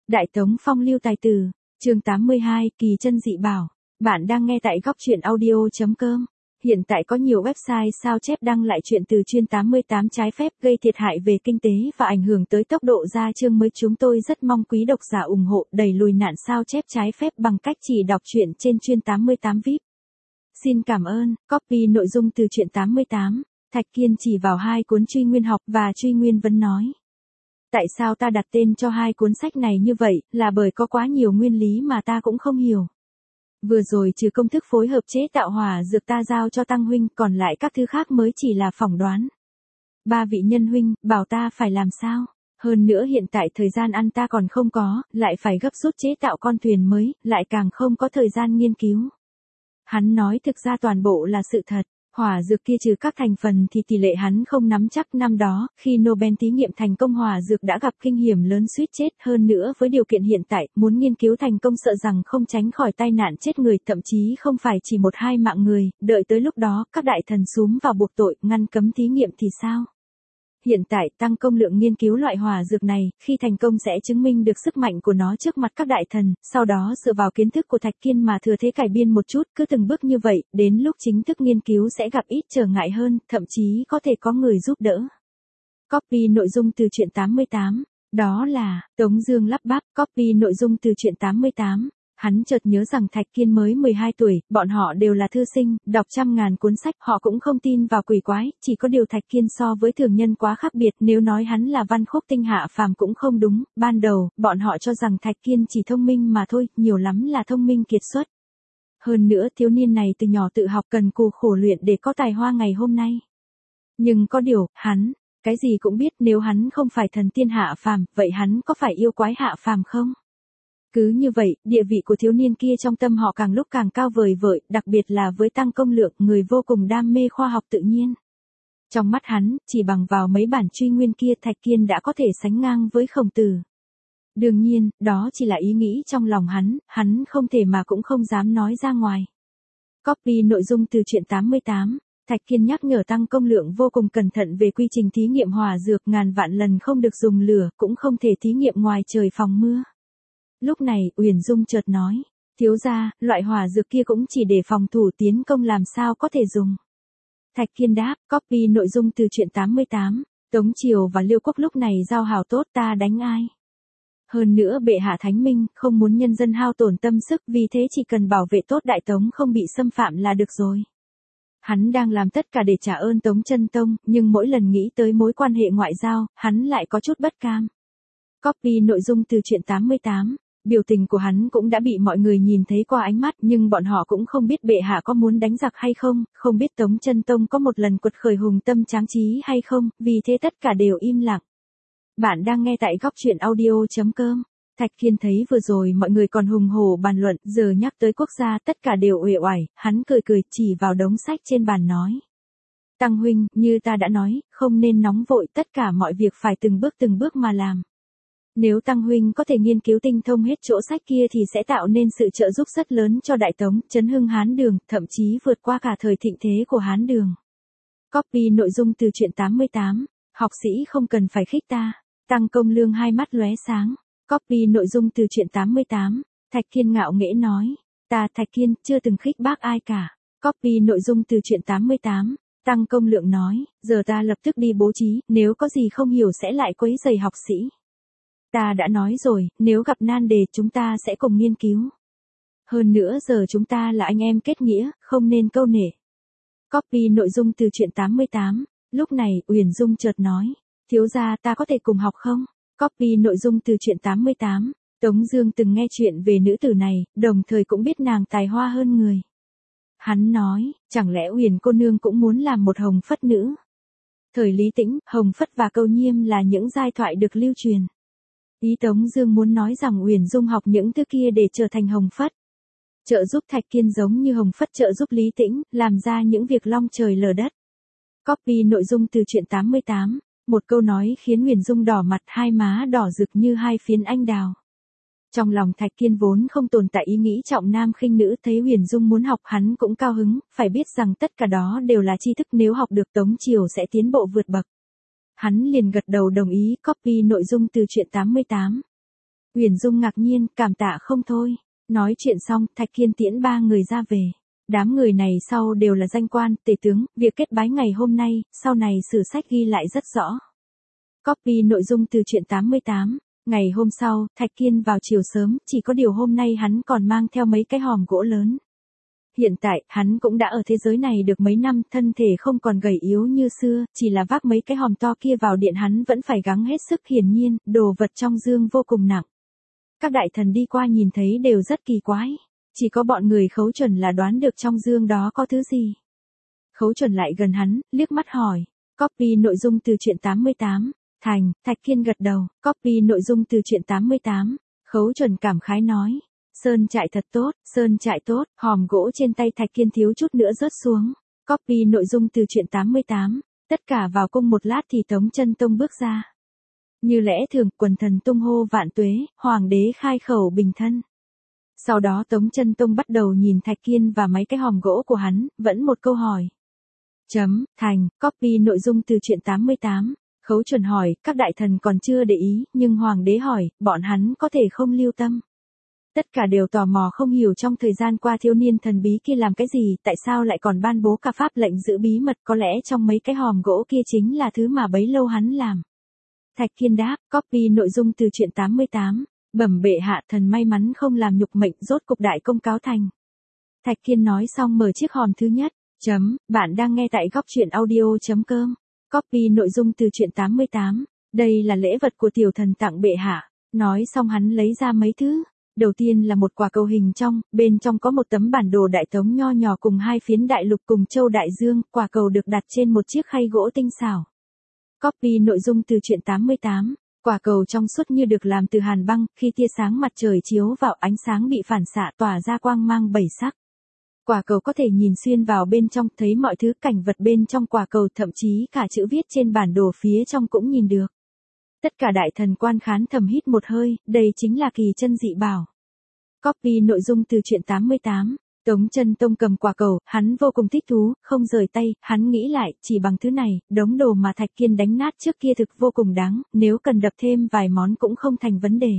Đại Tống phong lưu tài tử, chương 82, kỳ chân dị bảo. Bạn đang nghe tại góc truyện audio.com. Hiện tại có nhiều website sao chép đăng lại chuyện từ chuyên 88 trái phép gây thiệt hại về kinh tế và ảnh hưởng tới tốc độ ra chương mới. Chúng tôi rất mong quý độc giả ủng hộ đẩy lùi nạn sao chép trái phép bằng cách chỉ đọc truyện trên chuyên 88 VIP. Xin cảm ơn. Copy nội dung từ truyện 88. Thạch Kiên chỉ vào hai cuốn Truy Nguyên học và Truy Nguyên vấn nói. Tại sao ta đặt tên cho hai cuốn sách này như vậy, là bởi có quá nhiều nguyên lý mà ta cũng không hiểu. Vừa rồi trừ công thức phối hợp chế tạo hỏa dược ta giao cho Tăng huynh, còn lại các thứ khác mới chỉ là phỏng đoán. Ba vị nhân huynh, bảo ta phải làm sao? Hơn nữa hiện tại thời gian ăn ta còn không có, lại phải gấp rút chế tạo con thuyền mới, lại càng không có thời gian nghiên cứu. Hắn nói thực ra toàn bộ là sự thật. Hỏa dược kia trừ các thành phần thì tỷ lệ hắn không nắm chắc. Năm đó, khi Nobel thí nghiệm thành công hỏa dược đã gặp kinh hiểm lớn suýt chết. Hơn nữa với điều kiện hiện tại, muốn nghiên cứu thành công sợ rằng không tránh khỏi tai nạn chết người, thậm chí không phải chỉ một hai mạng người. Đợi tới lúc đó, các đại thần xúm vào buộc tội, ngăn cấm thí nghiệm thì sao? Hiện tại tăng công lượng nghiên cứu loại hỏa dược này, khi thành công sẽ chứng minh được sức mạnh của nó trước mặt các đại thần, sau đó dựa vào kiến thức của Thạch Kiên mà thừa thế cải biên một chút, cứ từng bước như vậy, đến lúc chính thức nghiên cứu sẽ gặp ít trở ngại hơn, thậm chí có thể có người giúp đỡ. Copy nội dung từ truyện 88, đó là, Tống Dương lắp bắp, copy nội dung từ truyện 88. Hắn chợt nhớ rằng Thạch Kiên mới 12 tuổi, bọn họ đều là thư sinh, đọc trăm ngàn cuốn sách, họ cũng không tin vào quỷ quái, chỉ có điều Thạch Kiên so với thường nhân quá khác biệt, nếu nói hắn là văn khúc tinh hạ phàm cũng không đúng, ban đầu, bọn họ cho rằng Thạch Kiên chỉ thông minh mà thôi, nhiều lắm là thông minh kiệt xuất. Hơn nữa thiếu niên này từ nhỏ tự học cần cù khổ luyện để có tài hoa ngày hôm nay. Nhưng có điều, hắn, cái gì cũng biết, nếu hắn không phải thần tiên hạ phàm, vậy hắn có phải yêu quái hạ phàm không? Cứ như vậy, địa vị của thiếu niên kia trong tâm họ càng lúc càng cao vời vợi, đặc biệt là với Tăng Công Lượng, người vô cùng đam mê khoa học tự nhiên. Trong mắt hắn, chỉ bằng vào mấy bản Truy Nguyên kia Thạch Kiên đã có thể sánh ngang với Khổng Tử. Đương nhiên, đó chỉ là ý nghĩ trong lòng hắn không thể mà cũng không dám nói ra ngoài. Copy nội dung từ truyện 88. Thạch Kiên nhắc nhở Tăng Công Lượng vô cùng cẩn thận về quy trình thí nghiệm hỏa dược, ngàn vạn lần không được dùng lửa, cũng không thể thí nghiệm ngoài trời phòng mưa. Lúc này, Uyển Dung chợt nói, thiếu gia, loại hỏa dược kia cũng chỉ để phòng thủ, tiến công làm sao có thể dùng. Thạch Kiên đáp, copy nội dung từ truyện 88, Tống Triều và Liêu Quốc lúc này giao hảo tốt, ta đánh ai. Hơn nữa bệ hạ thánh minh, không muốn nhân dân hao tổn tâm sức, vì thế chỉ cần bảo vệ tốt Đại Tống không bị xâm phạm là được rồi. Hắn đang làm tất cả để trả ơn Tống Chân Tông, nhưng mỗi lần nghĩ tới mối quan hệ ngoại giao, hắn lại có chút bất cam. Copy nội dung từ truyện 88. Biểu tình của hắn cũng đã bị mọi người nhìn thấy qua ánh mắt, nhưng bọn họ cũng không biết bệ hạ có muốn đánh giặc hay không, không biết Tống Chân Tông có một lần quật khởi hùng tâm tráng trí hay không, vì thế tất cả đều im lặng. Bạn đang nghe tại góc truyện audio.com. Thạch Kiên thấy vừa rồi mọi người còn hùng hổ bàn luận, giờ nhắc tới quốc gia tất cả đều uể oải, hắn cười cười chỉ vào đống sách trên bàn nói. Tăng huynh, như ta đã nói, không nên nóng vội, tất cả mọi việc phải từng bước mà làm. Nếu Tăng huynh có thể nghiên cứu tinh thông hết chỗ sách kia thì sẽ tạo nên sự trợ giúp rất lớn cho Đại Tống, chấn hưng Hán Đường, thậm chí vượt qua cả thời thịnh thế của Hán Đường. Copy nội dung từ truyện 88. Học sĩ không cần phải khích ta. Tăng Công Lương hai mắt lóe sáng. Copy nội dung từ truyện 88. Thạch Kiên ngạo nghễ nói. Ta Thạch Kiên chưa từng khích bác ai cả. Copy nội dung từ truyện 88. Tăng Công Lượng nói. Giờ ta lập tức đi bố trí, nếu có gì không hiểu sẽ lại quấy rầy học sĩ. Ta đã nói rồi, nếu gặp nan đề chúng ta sẽ cùng nghiên cứu. Hơn nữa giờ chúng ta là anh em kết nghĩa, không nên câu nể. Copy nội dung từ truyện 88. Lúc này, Uyển Dung chợt nói. Thiếu gia, ta có thể cùng học không? Copy nội dung từ truyện 88. Tống Dương từng nghe chuyện về nữ tử này, đồng thời cũng biết nàng tài hoa hơn người. Hắn nói, chẳng lẽ Uyển cô nương cũng muốn làm một Hồng Phất nữ? Thời Lý Tĩnh, Hồng Phất và Câu Nhiêm là những giai thoại được lưu truyền. Ý Tống Dương muốn nói rằng Uyển Dung học những thứ kia để trở thành Hồng Phất. Trợ giúp Thạch Kiên giống như Hồng Phất trợ giúp Lý Tĩnh, làm ra những việc long trời lở đất. Copy nội dung từ truyện 88. Một câu nói khiến Uyển Dung đỏ mặt, hai má đỏ rực như hai phiến anh đào. Trong lòng Thạch Kiên vốn không tồn tại ý nghĩ trọng nam khinh nữ, thấy Uyển Dung muốn học hắn cũng cao hứng, phải biết rằng tất cả đó đều là tri thức, nếu học được Tống Triều sẽ tiến bộ vượt bậc. Hắn liền gật đầu đồng ý. Copy nội dung từ truyện 88. Uyển Dung ngạc nhiên, cảm tạ không thôi. Nói chuyện xong, Thạch Kiên tiễn ba người ra về. Đám người này sau đều là danh quan, tể tướng, việc kết bái ngày hôm nay, sau này sử sách ghi lại rất rõ. Copy nội dung từ truyện 88. Ngày hôm sau, Thạch Kiên vào chiều sớm, chỉ có điều hôm nay hắn còn mang theo mấy cái hòm gỗ lớn. Hiện tại, hắn cũng đã ở thế giới này được mấy năm, thân thể không còn gầy yếu như xưa, chỉ là vác mấy cái hòm to kia vào điện hắn vẫn phải gắng hết sức, hiển nhiên, đồ vật trong dương vô cùng nặng. Các đại thần đi qua nhìn thấy đều rất kỳ quái. Chỉ có bọn người Khấu Chuẩn là đoán được trong dương đó có thứ gì. Khấu Chuẩn lại gần hắn, liếc mắt hỏi. Copy nội dung từ truyện 88. Thành, Thạch Kiên gật đầu. Copy nội dung từ truyện 88. Khấu Chuẩn cảm khái nói. Sơn trại thật tốt, sơn trại tốt, hòm gỗ trên tay Thạch Kiên thiếu chút nữa rớt xuống. Copy nội dung từ truyện 88. Tất cả vào cung một lát thì Tống Chân Tông bước ra. Như lẽ thường, quần thần tung hô vạn tuế, hoàng đế khai khẩu bình thân. Sau đó Tống Chân Tông bắt đầu nhìn Thạch Kiên và mấy cái hòm gỗ của hắn, vẫn một câu hỏi. Thành, copy nội dung từ truyện 88. Khấu Chuẩn hỏi, các đại thần còn chưa để ý, nhưng hoàng đế hỏi, bọn hắn có thể không lưu tâm. Tất cả đều tò mò không hiểu trong thời gian qua thiếu niên thần bí kia làm cái gì, tại sao lại còn ban bố cả pháp lệnh giữ bí mật, có lẽ trong mấy cái hòm gỗ kia chính là thứ mà bấy lâu hắn làm. Thạch Kiên đáp, copy nội dung từ truyện 88. Bẩm bệ hạ, thần may mắn không làm nhục mệnh, rốt cục đại công cáo thành. Thạch Kiên nói xong mở chiếc hòm thứ nhất. Bạn đang nghe tại góc truyện audio.com. Copy nội dung từ truyện 88. Đây là lễ vật của tiểu thần tặng bệ hạ. Nói xong hắn lấy ra mấy thứ. Đầu tiên là một quả cầu hình trong, bên trong có một tấm bản đồ đại tống nho nhỏ cùng hai phiến đại lục cùng châu đại dương, quả cầu được đặt trên một chiếc khay gỗ tinh xảo. Copy nội dung từ truyện 88. Quả cầu trong suốt như được làm từ hàn băng, khi tia sáng mặt trời chiếu vào ánh sáng bị phản xạ tỏa ra quang mang bảy sắc. Quả cầu có thể nhìn xuyên vào bên trong, thấy mọi thứ cảnh vật bên trong quả cầu, thậm chí cả chữ viết trên bản đồ phía trong cũng nhìn được. Tất cả đại thần quan khán thầm hít một hơi, đây chính là kỳ chân dị bảo. Copy nội dung từ truyện 88. Tống Chân Tông cầm quả cầu, hắn vô cùng thích thú, không rời tay, hắn nghĩ lại, chỉ bằng thứ này, đống đồ mà Thạch Kiên đánh nát trước kia thực vô cùng đáng, nếu cần đập thêm vài món cũng không thành vấn đề.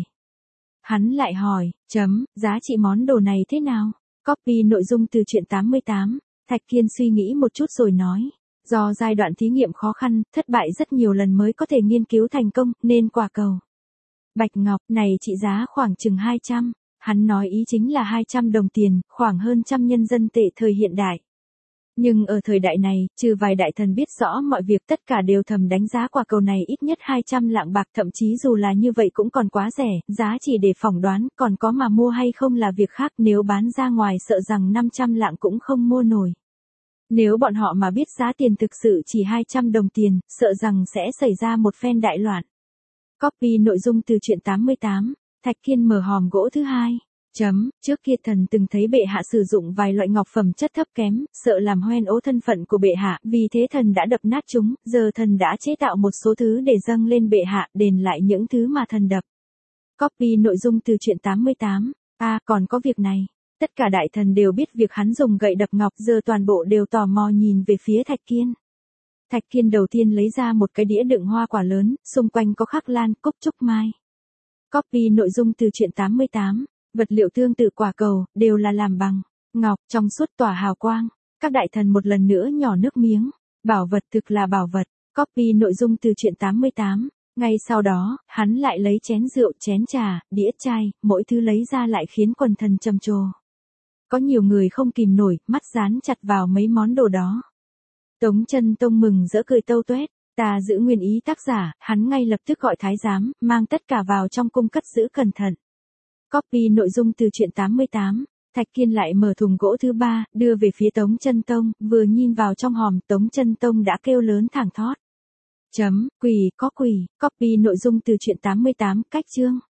Hắn lại hỏi, giá trị món đồ này thế nào? Copy nội dung từ truyện 88. Thạch Kiên suy nghĩ một chút rồi nói, do giai đoạn thí nghiệm khó khăn, thất bại rất nhiều lần mới có thể nghiên cứu thành công, nên quả cầu bạch ngọc này trị giá khoảng chừng 200. Hắn nói ý chính là 200 đồng tiền, khoảng hơn 100 nhân dân tệ thời hiện đại. Nhưng ở thời đại này, trừ vài đại thần biết rõ mọi việc, tất cả đều thầm đánh giá quả cầu này ít nhất 200 lạng bạc, thậm chí dù là như vậy cũng còn quá rẻ, giá chỉ để phỏng đoán, còn có mà mua hay không là việc khác, nếu bán ra ngoài sợ rằng 500 lạng cũng không mua nổi. Nếu bọn họ mà biết giá tiền thực sự chỉ 200 đồng tiền, sợ rằng sẽ xảy ra một phen đại loạn. Copy nội dung từ truyện 88. Thạch Kiên mở hòm gỗ thứ hai. Trước kia thần từng thấy bệ hạ sử dụng vài loại ngọc phẩm chất thấp kém, sợ làm hoen ố thân phận của bệ hạ, vì thế thần đã đập nát chúng, giờ thần đã chế tạo một số thứ để dâng lên bệ hạ, đền lại những thứ mà thần đập. Copy nội dung từ truyện 88. Còn có việc này. Tất cả đại thần đều biết việc hắn dùng gậy đập ngọc, giờ toàn bộ đều tò mò nhìn về phía Thạch Kiên. Thạch Kiên đầu tiên lấy ra một cái đĩa đựng hoa quả lớn, xung quanh có khắc lan, cúc trúc mai. Copy nội dung từ truyện 88. Vật liệu tương tự quả cầu, đều là làm bằng ngọc, trong suốt tỏa hào quang. Các đại thần một lần nữa nhỏ nước miếng. Bảo vật, thực là bảo vật. Copy nội dung từ truyện 88. Ngay sau đó, hắn lại lấy chén rượu, chén trà, đĩa chai, mỗi thứ lấy ra lại khiến quần thần trầm trồ. Có nhiều người không kìm nổi, mắt dán chặt vào mấy món đồ đó. Tống Chân Tông mừng rỡ cười tâu tuét. Ta giữ nguyên ý tác giả, hắn ngay lập tức gọi thái giám, mang tất cả vào trong cung cất giữ cẩn thận. Copy nội dung từ truyện 88. Thạch Kiên lại mở thùng gỗ thứ ba, đưa về phía Tống Chân Tông, vừa nhìn vào trong hòm, Tống Chân Tông đã kêu lớn thảng thót. Quỷ, có quỷ. Copy nội dung từ truyện 88, cách chương.